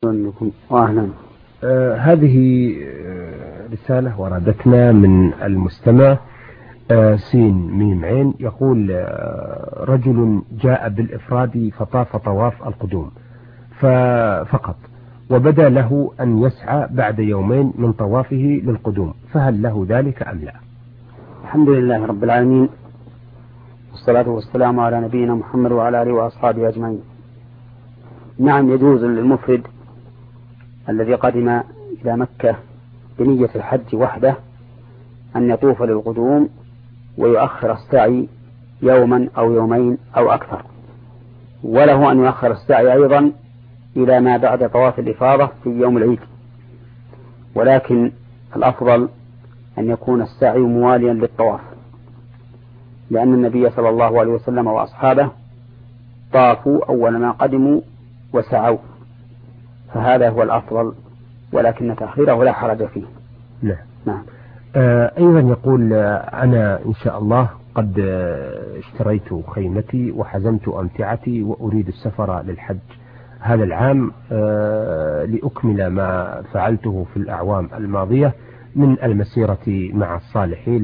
أهلا. هذه رسالة وردتنا من المستمع سين ميم عين، يقول رجل جاء بالإفراد فطاف طواف القدوم فقط، وبدا له أن يسعى بعد يومين من طوافه للقدوم، فهل له ذلك أم لا؟ الحمد لله رب العالمين، والصلاة والسلام على نبينا محمد وعلى آله وأصحابه أجمعين. نعم، يجوز للمفرد الذي قدم إلى مكة بنية الحج وحده أن يطوف للقدوم ويؤخر السعي يوما أو يومين أو أكثر، وله أن يؤخر السعي أيضا إلى ما بعد طواف الإفاضة في يوم العيد، ولكن الأفضل أن يكون السعي مواليا للطواف، لأن النبي صلى الله عليه وسلم وأصحابه طافوا أول ما قدموا وسعوا، فهذا هو الأفضل، ولكن تأخيره لا حرج فيه. نعم. أيضا يقول أنا إن شاء الله قد اشتريت خيمتي وحزمت أمتعتي وأريد السفر للحج هذا العام لأكمل ما فعلته في الأعوام الماضية من المسيرة مع الصالحين،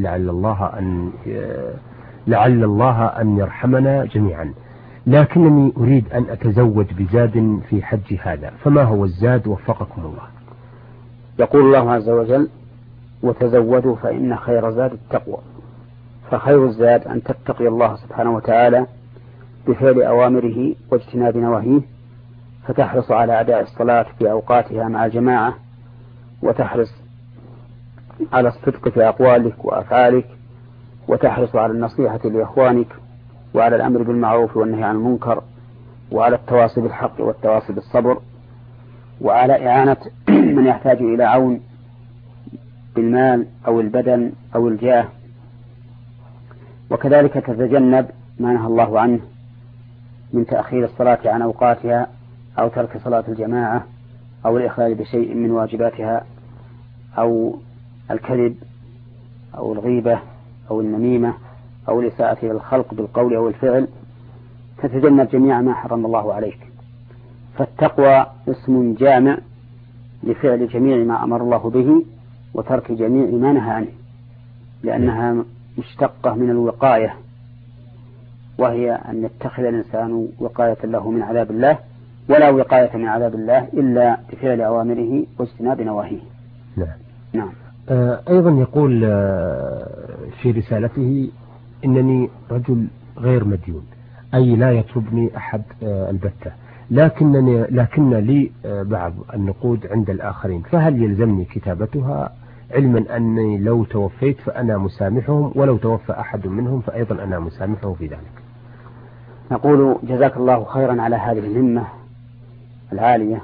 لعل الله أن يرحمنا جميعا، لكنني أريد أن أتزود بزاد في حج هذا، فما هو الزاد وفقكم الله؟ يقول الله عز وجل: وتزودوا فإن خير زاد التقوى. فخير الزاد أن تتقي الله سبحانه وتعالى بفعل أوامره واجتناب نواهيه، فتحرص على أداء الصلاة في أوقاتها مع الجماعة، وتحرص على الصدق في أقوالك وأفعالك، وتحرص على النصيحة لإخوانك، وعلى الأمر بالمعروف والنهي عن المنكر، وعلى التواصي بالحق والتواصي بالصبر، وعلى إعانة من يحتاج إلى عون بالمال أو البدن أو الجاه، وكذلك تتجنب ما نهى الله عنه من تأخير الصلاة عن أوقاتها، أو ترك صلاة الجماعة، أو الإخلال بشيء من واجباتها، أو الكذب أو الغيبة أو النميمة أو الإساءة إلى الخلق بالقول أو الفعل، تتجنب جميع ما حرم الله عليك. فالتقوى اسم جامع لفعل جميع ما أمر الله به وترك جميع ما نهى عنه، لأنها مشتقة من الوقاية، وهي أن يتخذ الإنسان وقاية له من عذاب الله، ولا وقاية من عذاب الله إلا بفعل أوامره واجتناب نواهيه. نعم. أيضا يقول في رسالته: إنني رجل غير مديون، أي لا يطلبني أحد البتة، لكن لي بعض النقود عند الآخرين، فهل يلزمني كتابتها، علما أني لو توفيت فأنا مسامحهم، ولو توفى أحد منهم فأيضا أنا مسامحه في ذلك؟ نقول جزاك الله خيرا على هذه الهمة العالية،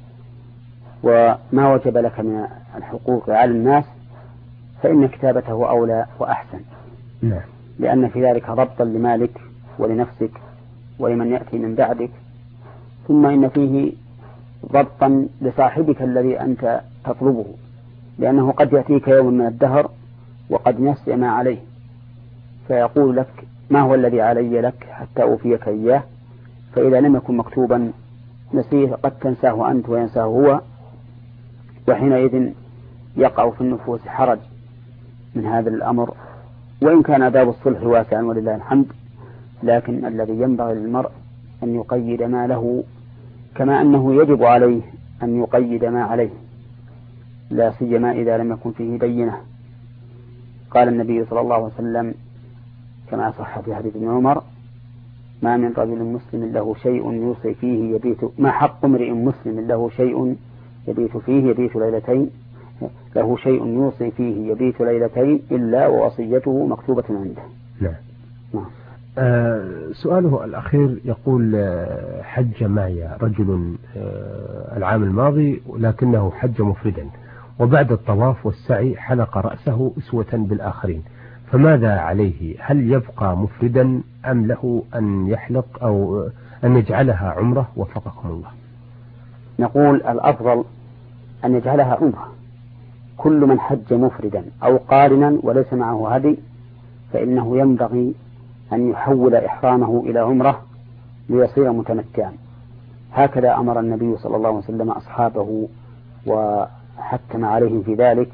وما وجب لك من الحقوق على الناس فإن كتابته أولى وأحسن. نعم. لأن في ذلك ضبطا لمالك ولنفسك ولمن يأتي من بعدك، ثم إن فيه ضبطا لصاحبك الذي أنت تطلبه، لأنه قد يأتيك يوم من الدهر وقد نسي ما عليه، فيقول لك: ما هو الذي علي لك حتى أوفيك إياه؟ فإذا لم يكن مكتوبا نسيه، قد تنساه أنت وينساه هو، وحينئذ يقع في النفوس حرج من هذا الأمر، وإن كان باب الصلح واسعا ولله الحمد، لكن الذي ينبغي للمرء أن يقيد ما له، كما أنه يجب عليه أن يقيد ما عليه، لا سيما إذا لم يكن فيه بينة. قال النبي صلى الله عليه وسلم كما صح في حديث ابن عمر: ما من رجل مسلم له شيء يوصي فيه يبيت، ما حق امرئ مسلم له شيء يبيت فيه يبيت ليلتين، له شيء يوصي فيه يبيت ليلتين إلا ووصيته مكتوبة عنده. نعم. سؤاله الأخير يقول: حج معي رجل العام الماضي، لكنه حج مفردا، وبعد الطواف والسعي حلق رأسه أسوة بالآخرين، فماذا عليه؟ هل يبقى مفردا أم له أن يحلق أو أن يجعلها عمرة؟ وفقكم الله. نقول الأفضل أن يجعلها عمرة. كل من حج مفردا أو قارنا وليس معه هدي فإنه ينبغي أن يحول إحرامه إلى عمرة ليصير متمتعا، هكذا أمر النبي صلى الله عليه وسلم أصحابه وحكم عليهم في ذلك.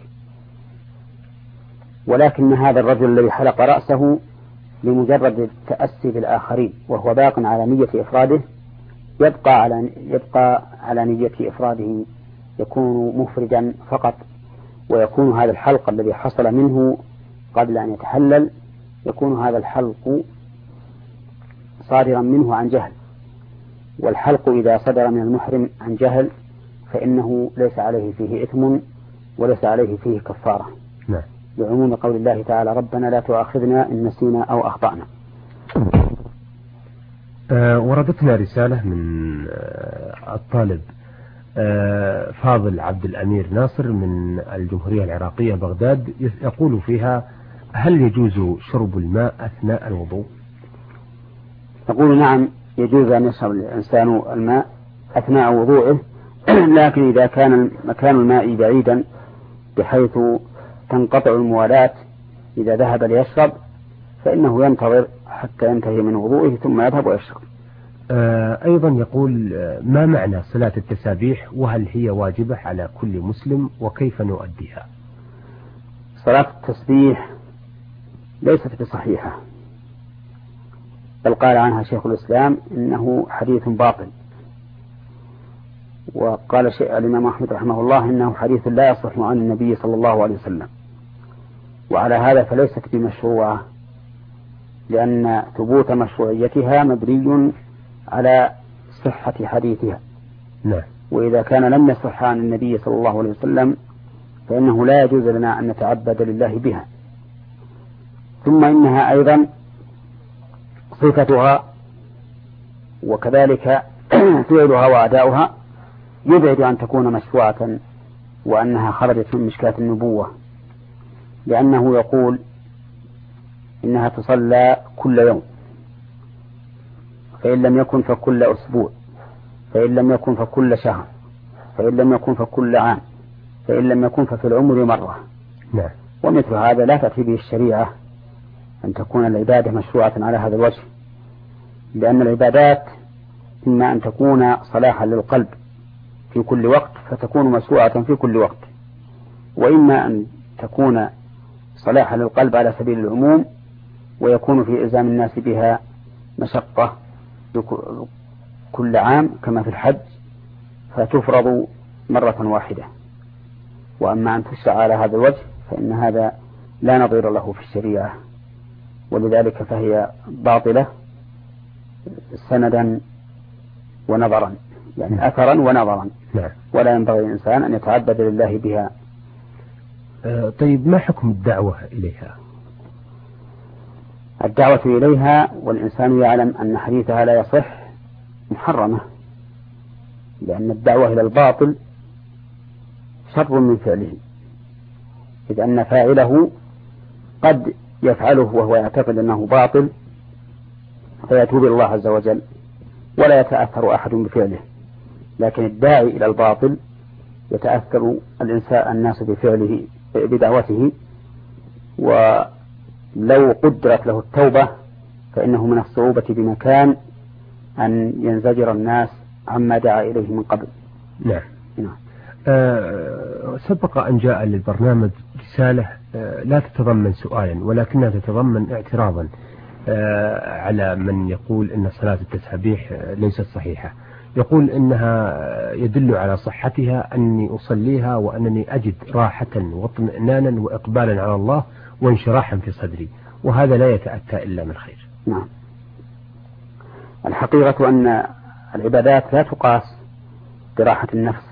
ولكن هذا الرجل الذي حلق رأسه لمجرد التأسي بالآخرين وهو باق على نية إفراده يبقى على نية إفراده، يكون مفردا فقط، ويكون هذا الحلق الذي حصل منه قبل أن يتحلل يكون هذا الحلق صادرا منه عن جهل، والحلق إذا صدر من المحرم عن جهل فإنه ليس عليه فيه إثم وليس عليه فيه كفارة. نعم. بعموم قول الله تعالى ربنا لا تؤاخذنا إن نسينا أو أخطأنا. وردتنا رسالة من الطالب فاضل عبد الأمير ناصر من الجمهورية العراقية بغداد، يقول فيها: هل يجوز شرب الماء أثناء الوضوء؟ يقول نعم، يجوز أن يشرب الإنسان الماء أثناء وضوءه، لكن إذا كان مكان الماء بعيدا بحيث تنقطع الموالاة إذا ذهب ليشرب فإنه ينتظر حتى ينتهي من وضوءه ثم يذهب ويشرب. أيضا يقول: ما معنى صلاة التسابيح وهل هي واجبة على كل مسلم وكيف نؤديها؟ صلاة التسبيح ليست بصحيحة، بل قال عنها شيخ الإسلام إنه حديث باطل، وقال الإمام أحمد رحمه الله إنه حديث لا يصح عن النبي صلى الله عليه وسلم، وعلى هذا فليست بمشروعة، لأن ثبوت مشروعيتها مبني على صحة حديثها. نعم. وإذا كان لم يصح عن النبي صلى الله عليه وسلم فإنه لا يجوز لنا أن نتعبد لله بها. ثم إنها أيضا صفتها وكذلك فعلها وأداؤها يبعد أن تكون مشروعة وأنها خرجت من مشكاة النبوة، لأنه يقول إنها تصلى كل يوم، فإن لم يكن فكل أسبوع، فإن لم يكن فكل شهر، فإن لم يكن فكل عام، فإن لم يكن ففي العمر مرة. نعم. ومثل هذا لا تأتي به الشريعة أن تكون العبادة مشروعة على هذا الوجه، لأن العبادات إما أن تكون صلاحا للقلب في كل وقت فتكون مشروعة في كل وقت، وإما أن تكون صلاحا للقلب على سبيل العموم ويكون في إلزام الناس بها مشقة كل عام كما في الحج فتفرض مرة واحدة. وأما أن تشرع على هذا الوجه فإن هذا لا نظير له في الشريعة، ولذلك فهي باطلة سندا ونظرا، يعني أثرا ونظرا. نعم. ولا ينبغي الإنسان أن يتعبد لله بها. طيب، ما حكم الدعوة إليها؟ الدعوة إليها والإنسان يعلم أن حديثها لا يصح محرمة، لأن الدعوة إلى الباطل شر من فعله، إذ أن فاعله قد يفعله وهو يعتقد أنه باطل فيتوب إلى الله عز وجل ولا يتأثر أحد بفعله، لكن الداعي إلى الباطل يتأثر الناس بفعله بدعوته، ولو قدرت له التوبة فإنه من الصعوبة بمكان أن ينزجر الناس عما دعا إليه من قبل. نعم. سبق أن جاء للبرنامج رسالة لا تتضمن سؤالا ولكنها تتضمن اعتراضا على من يقول أن صلاة التسابيح ليست صحيحة. يقول إنها يدل على صحتها أني أصليها وأنني أجد راحة واطمئنانا وإقبالا على الله وانشراحا في صدري، وهذا لا يتأتى إلا من خير. نعم. الحقيقة أن العبادات لا تقاس براحة النفس،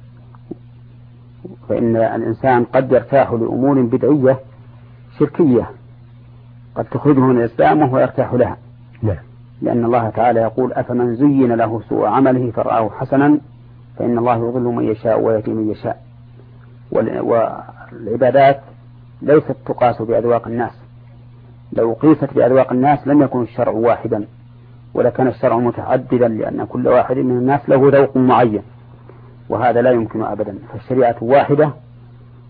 فإن الإنسان قد يرتاح لأمور بدعية شركية قد تخرجه من الإسلام وهو يرتاح لها. نعم. لأن الله تعالى يقول أفمن زين له سوء عمله فرآه حسنا فإن الله يضل من يشاء ويهدي من يشاء. والعبادات ليست تقاس بأذواق الناس، لو قيست بأذواق الناس لم يكن الشرع واحدا ولكان الشرع متعددا، لأن كل واحد من الناس له ذوق معين وهذا لا يمكن أبدا، فالشريعة واحدة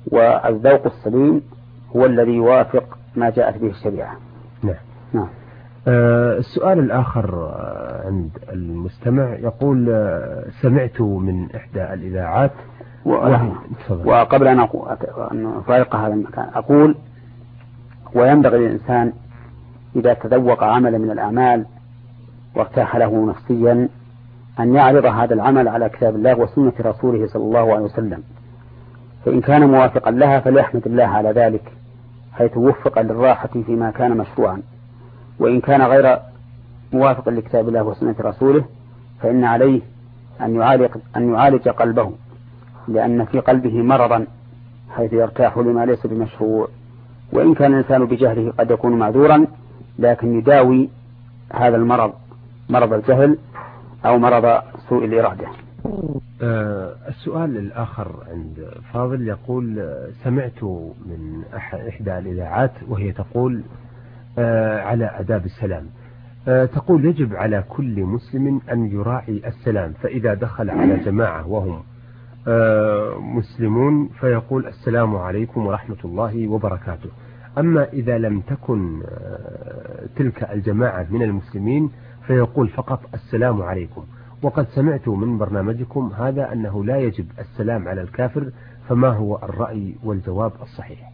والذوق السليم هو الذي يوافق ما جاءت به الشريعة. نعم. نعم. السؤال الآخر عند المستمع يقول سمعت من إحدى الإذاعات وقبل أن أفارق هذا المكان أقول وينبغي للإنسان إذا تذوق عملا من الأعمال وارتاح له نفسيا أن يعرض هذا العمل على كتاب الله وسنة رسوله صلى الله عليه وسلم، فإن كان موافقا لها فليحمد الله على ذلك حيث وفق للراحة فيما كان مشروعا، وإن كان غير موافق لكتاب الله وسنة رسوله فإن عليه أن يعالج قلبه، لأن في قلبه مرضا حيث يرتاح لما ليس بمشروع، وإن كان الإنسان بجهله قد يكون معذورا، لكن يداوي هذا المرض، مرض الجهل أو مرض سوء الإرادة. السؤال الآخر عند فاضل يقول سمعت من إحدى الإذاعات وهي تقول على آداب السلام، تقول يجب على كل مسلم أن يراعي السلام، فإذا دخل على جماعة وهم مسلمون فيقول السلام عليكم ورحمة الله وبركاته، أما إذا لم تكن تلك الجماعة من المسلمين فيقول فقط السلام عليكم. وقد سمعت من برنامجكم هذا أنه لا يجب السلام على الكافر، فما هو الرأي والجواب الصحيح؟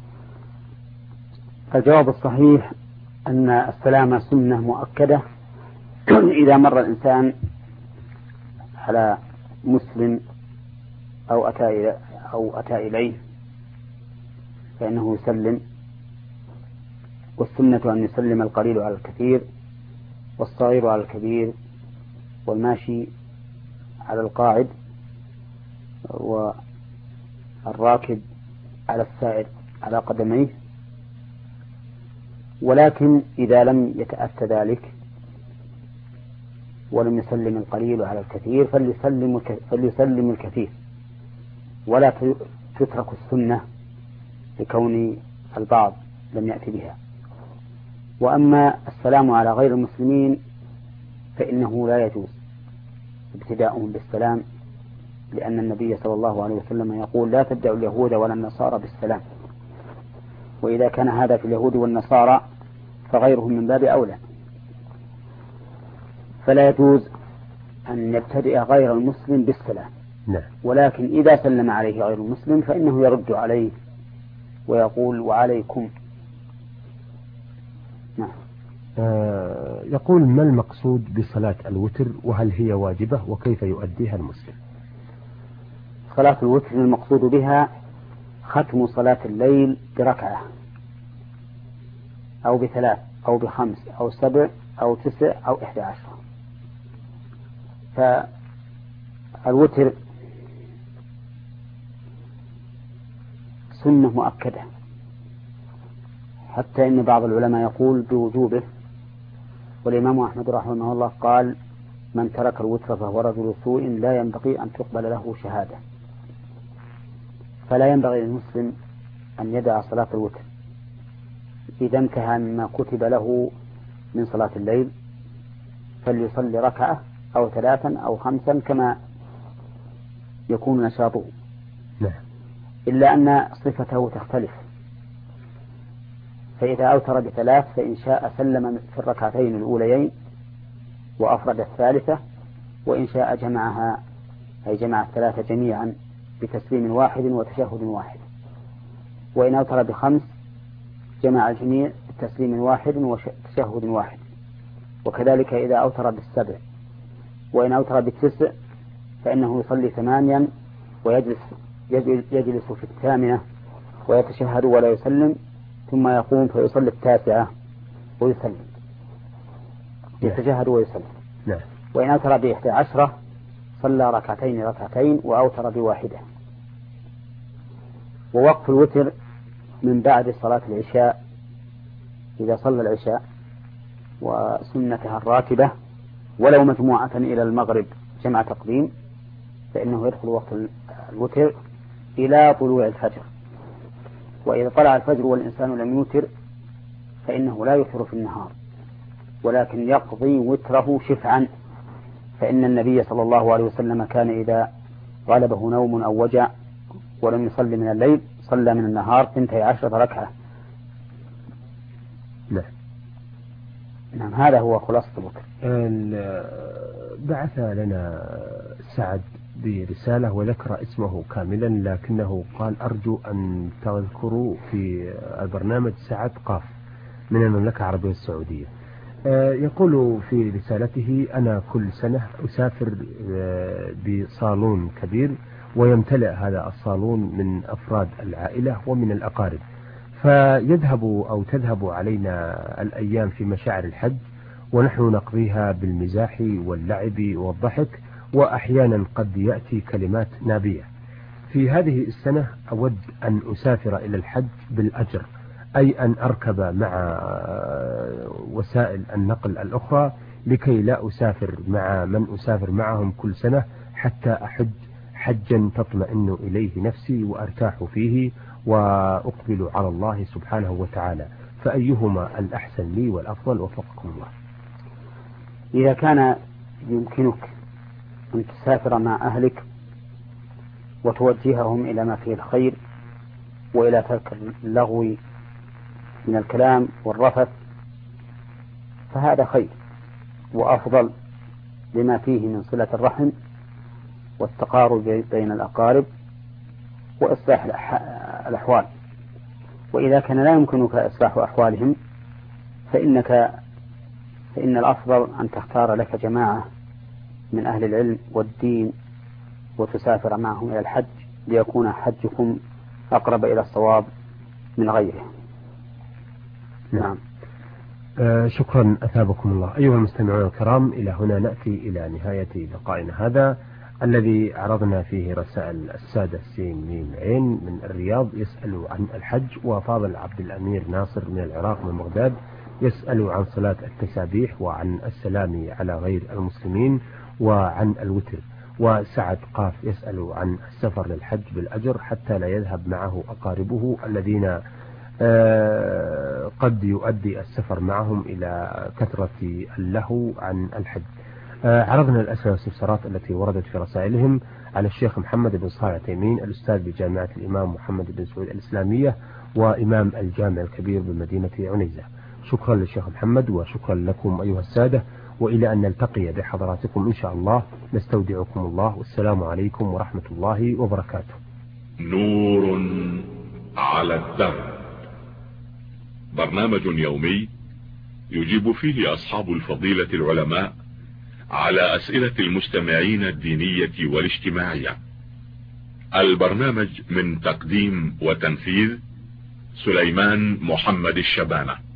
الجواب الصحيح أن السلام سنة مؤكدة إذا مر الإنسان على مسلم أو أتى إليه فإنه يسلم، والسنة أن يسلم القليل على الكثير والصغير على الكبير والماشي على القاعد والراكب على السائر على قدميه، ولكن إذا لم يتأتى ذلك ولم يسلم القليل على الكثير فليسلم الكثير، ولا تترك السنة لكون البعض لم يأتي بها. وأما السلام على غير المسلمين فإنه لا يجوز ابتداؤهم بالسلام، لأن النبي صلى الله عليه وسلم يقول لا تبدأوا اليهود ولا النصارى بالسلام، وإذا كان هذا في اليهود والنصارى فغيرهم من باب أولى، فلا يجوز أن يبتدئ غير المسلم بالسلام. ولكن إذا سلم عليه غير المسلم فإنه يرد عليه ويقول وعليكم. نعم. يقول ما المقصود بصلاة الوتر، وهل هي واجبة، وكيف يؤديها المسلم؟ صلاة الوتر المقصود بها ختم صلاة الليل بركعة أو بثلاث أو بخمس أو 7 أو 9 أو 11. فالوتر سنة مؤكدة، حتى إن بعض العلماء يقول بوجوبه، والإمام أحمد رحمه الله قال من ترك الوتر فهو رجل سوء لا ينبغي أن تقبل له شهادة. فلا ينبغي للمسلم أن يدع صلاة الوتر إذا انتهى مما كتب له من صلاة الليل، فليصلي ركعة أو 3 أو 5 كما يكون نشاطه، إلا أن صفته تختلف، فإذا أوتر ب3 فإن شاء سلم في الركعتين الأوليين وأفرد الثالثة، وإن شاء جمعها أي جمع 3 جميعا بتسليم واحد وتشهد واحد، وإن أوتر ب5 جمع الجميع بتسليم واحد وتشهد واحد، وكذلك إذا أوتر ب7، وإن أوتر ب9 فإنه يصلي 8 ويجلس في 8 ويتشهد ولا يسلم، ثم يقوم فيصلي 9 ويسلم، يتشهد ويسلم. وإن أوتر ب11 صلى ركعتين وأوتر ب1. ووقف الوتر من بعد صلاة العشاء، إذا صلى العشاء وسنتها الراتبة ولو مجموعة إلى المغرب جمع تقديم، فإنه يدخل وقت الوتر إلى طلوع الفجر. وإذا طلع الفجر والإنسان لم يوتر فإنه لا يوتر في النهار، ولكن يقضي وتره شفعا، فإن النبي صلى الله عليه وسلم كان إذا غلبه نوم أو وجع ولم يصلي من الليل صلى من النهار 12 ركعة. نعم، هذا هو خلاصة الوتر. بعث لنا سعد برسالة وذكر اسمه كاملا، لكنه قال أرجو أن تذكروا في البرنامج سعد قاف من المملكة العربية السعودية. يقول في رسالته: أنا كل سنة أسافر بصالون كبير، ويمتلئ هذا الصالون من أفراد العائلة ومن الأقارب، فيذهب أو تذهب علينا الأيام في مشاعر الحج، ونحن نقضيها بالمزاح واللعب والضحك، وأحيانا قد يأتي كلمات نابية. في هذه السنة أود أن أسافر إلى الحج بالأجر، أي أن أركب مع وسائل النقل الأخرى لكي لا أسافر مع من أسافر معهم كل سنة، حتى أحج حجا تطمئن إليه نفسي وأرتاح فيه وأقبل على الله سبحانه وتعالى، فأيهما الأحسن لي والأفضل؟ وفقكم الله. إذا كان يمكنك أن تسافر مع أهلك وتوجههم إلى ما فيه الخير وإلى ترك اللغو من الكلام والرفث، فهذا خير وأفضل لما فيه من صلة الرحم والتقارب بين الأقارب وإصلاح الأحوال. وإذا كان لا يمكنك إصلاح أحوالهم فإن الأفضل أن تختار لك جماعة من أهل العلم والدين وتسافر معهم إلى الحج، ليكون حجكم أقرب إلى الصواب من غيره. نعم. شكرا أثابكم الله. أيها المستمعون الكرام، إلى هنا نأتي إلى نهاية لقائنا هذا الذي عرضنا فيه رسائل السادة سين ميم عين من الرياض يسأل عن الحج، وفاضل عبد الأمير ناصر من العراق من بغداد يسأل عن صلاة التسابيح وعن السلام على غير المسلمين وعن الوتر، وسعد قاف يسأل عن السفر للحج بالأجر حتى لا يذهب معه أقاربه الذين قد يؤدي السفر معهم إلى كثرة اللهو عن الحج. عرضنا الأسئلة والاستفسارات التي وردت في رسائلهم على الشيخ محمد بن صالح تيمين، الأستاذ بجامعة الإمام محمد بن سعود الإسلامية وإمام الجامع الكبير بمدينة عنيزة. شكرا للشيخ محمد وشكرا لكم أيها السادة، وإلى أن نلتقي بحضراتكم إن شاء الله نستودعكم الله، والسلام عليكم ورحمة الله وبركاته. نور على الدرب، برنامج يومي يجيب فيه أصحاب الفضيلة العلماء على أسئلة المستمعين الدينية والاجتماعية. البرنامج من تقديم وتنفيذ سليمان محمد الشبانة.